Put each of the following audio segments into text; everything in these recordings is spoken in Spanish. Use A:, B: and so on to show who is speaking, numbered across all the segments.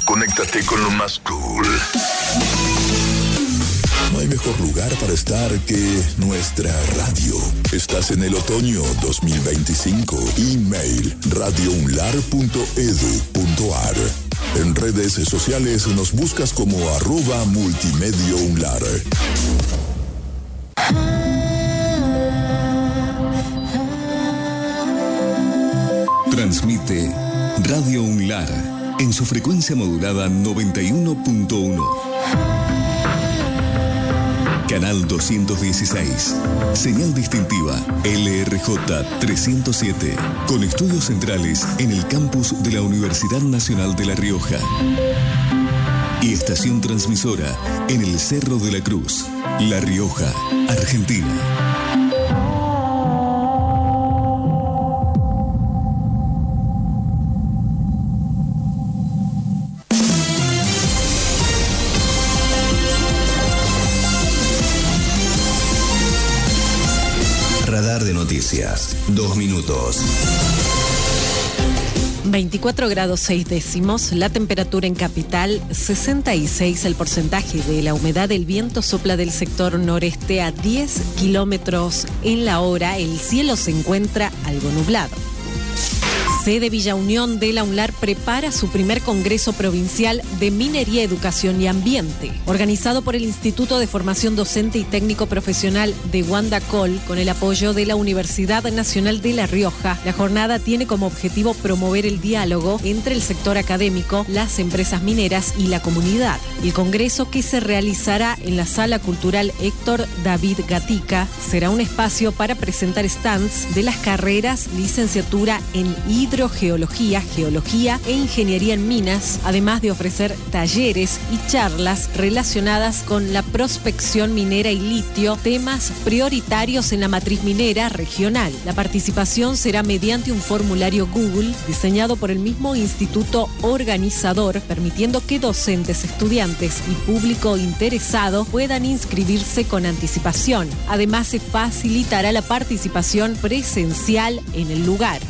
A: Conéctate con lo más cool. No hay mejor lugar para estar que nuestra radio. Estás en el otoño 2025. Email radiounlar.edu.ar. En redes sociales nos buscas como @multimediounlar.
B: Transmite Radio Unlar en su frecuencia modulada 91.1. Canal 216. Señal distintiva LRJ 307. Con estudios centrales en el campus de la Universidad Nacional de La Rioja. Y estación transmisora en el Cerro de la Cruz, La Rioja, Argentina.
C: Radar de noticias. 2 minutos.
D: 24 grados 6 décimos, la temperatura en capital, 66 el porcentaje de la humedad, el viento sopla del sector noreste a 10 kilómetros en la hora, el cielo se encuentra algo nublado. Sede Villa Unión de la UNLAR prepara su primer Congreso Provincial de Minería, Educación y Ambiente. Organizado por el Instituto de Formación Docente y Técnico Profesional de Guandacol, con el apoyo de la Universidad Nacional de La Rioja, la jornada tiene como objetivo promover el diálogo entre el sector académico, las empresas mineras y la comunidad. El Congreso, que se realizará en la Sala Cultural Héctor David Gatica, será un espacio para presentar stands de las carreras licenciatura en Hidrogeología, Geología e Ingeniería en Minas, además de ofrecer talleres y charlas relacionadas con la prospección minera y litio, temas prioritarios en la matriz minera regional. La participación será mediante un formulario Google diseñado por el mismo instituto organizador, permitiendo que docentes, estudiantes y público interesado puedan inscribirse con anticipación. Además, se facilitará la participación presencial en el lugar.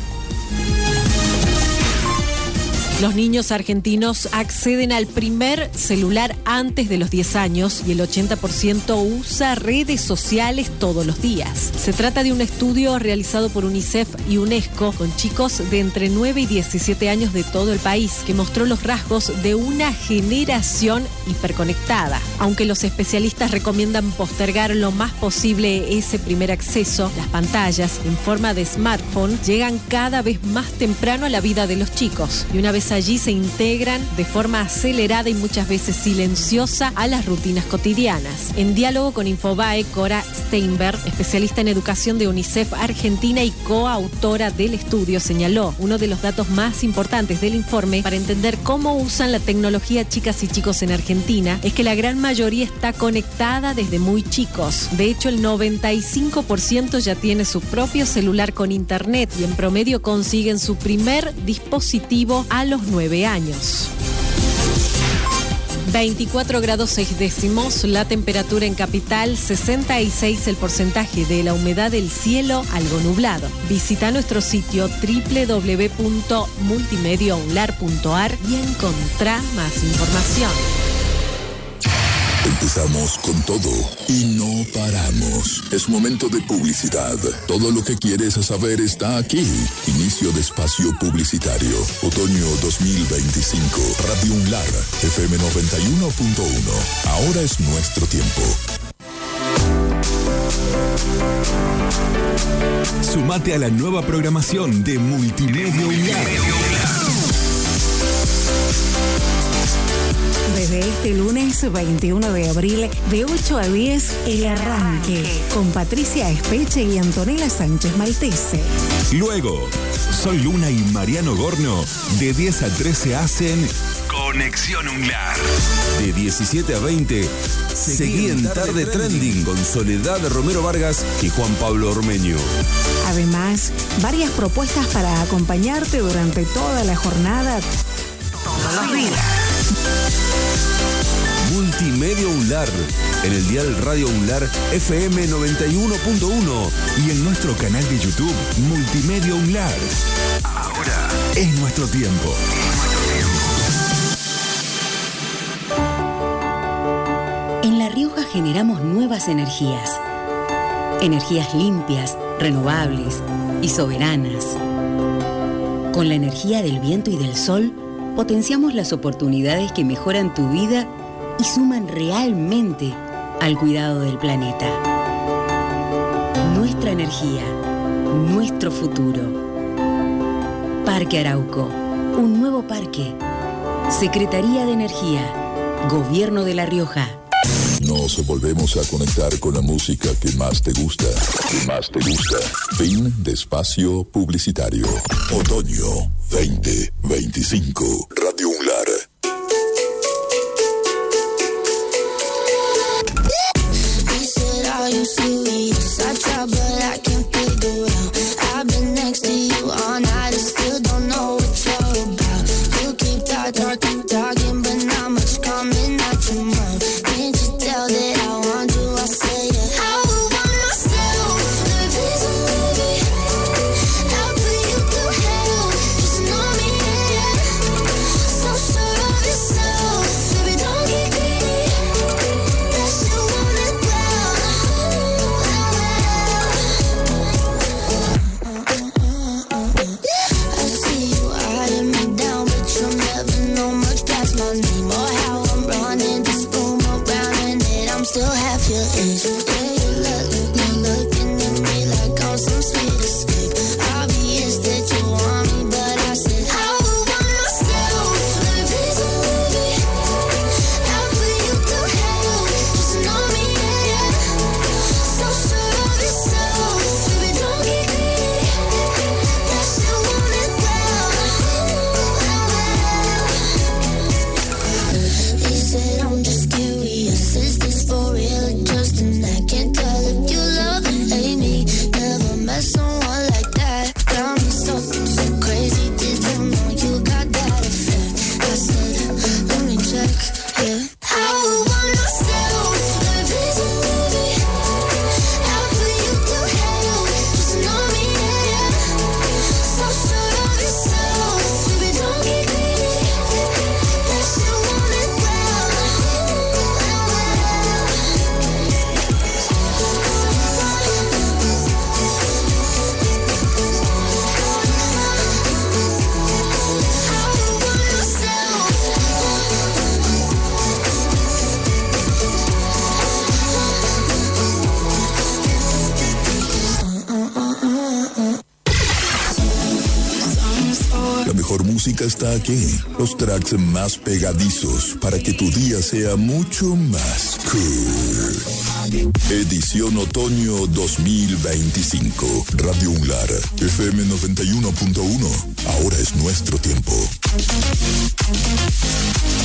D: Los niños argentinos acceden al primer celular antes de los 10 años y el 80% usa redes sociales todos los días. Se trata de un estudio realizado por UNICEF y UNESCO con chicos de entre 9 y 17 años de todo el país, que mostró los rasgos de una generación hiperconectada. Aunque los especialistas recomiendan postergar lo más posible ese primer acceso, las pantallas en forma de smartphone llegan cada vez más temprano a la vida de los chicos y una vez allí se integran de forma acelerada y muchas veces silenciosa a las rutinas cotidianas. En diálogo con Infobae, Cora Steinberg, especialista en educación de UNICEF Argentina y coautora del estudio, señaló: uno de los datos más importantes del informe para entender cómo usan la tecnología chicas y chicos en Argentina es que la gran mayoría está conectada desde muy chicos. De hecho, el 95% ya tiene su propio celular con internet y en promedio consiguen su primer dispositivo a los 9 años. 24 grados 6 décimos, la temperatura en capital, 66 el porcentaje de la humedad del cielo, algo nublado. Visita nuestro sitio www.multimediounlar.ar y encontrá más información.
A: Empezamos con todo y no paramos. Es momento de publicidad. Todo lo que quieres saber está aquí. Inicio de espacio publicitario. Otoño 2025. Radio UNLAR, FM 91.1. Ahora es nuestro tiempo.
B: Sumate a la nueva programación de Multimedia UNLAR.
E: Desde este lunes 21 de abril, de 8 a 10, El Arranque, con Patricia Espeche y Antonella Sánchez Maltese.
B: Luego, Sol Luna y Mariano Gorno, de 10 a 13 hacen Conexión UNLAR. De 17 a 20, seguí en Tarde Trending con Soledad Romero Vargas y Juan Pablo Ormeño.
E: Además, varias propuestas para acompañarte durante toda la jornada, todos los días.
B: Multimedia UNLAR, en el dial Radio UNLAR FM 91.1 y en nuestro canal de YouTube Multimedia UNLAR. Ahora es nuestro tiempo.
F: generamos nuevas energías. Energías limpias, renovables y soberanas. Con la energía del viento y del sol, potenciamos las oportunidades que mejoran tu vida y suman realmente al cuidado del planeta. Nuestra energía, nuestro futuro. Parque Arauco, un nuevo parque. Secretaría de Energía, Gobierno de La Rioja.
A: Nos volvemos a conectar con la música que más te gusta. Fin de espacio publicitario. Otoño 2025. Radio Unlar. Está aquí, los tracks más pegadizos para que tu día sea mucho más cool. Edición Otoño 2025. Radio Unlar, FM 91.1. Ahora es nuestro tiempo.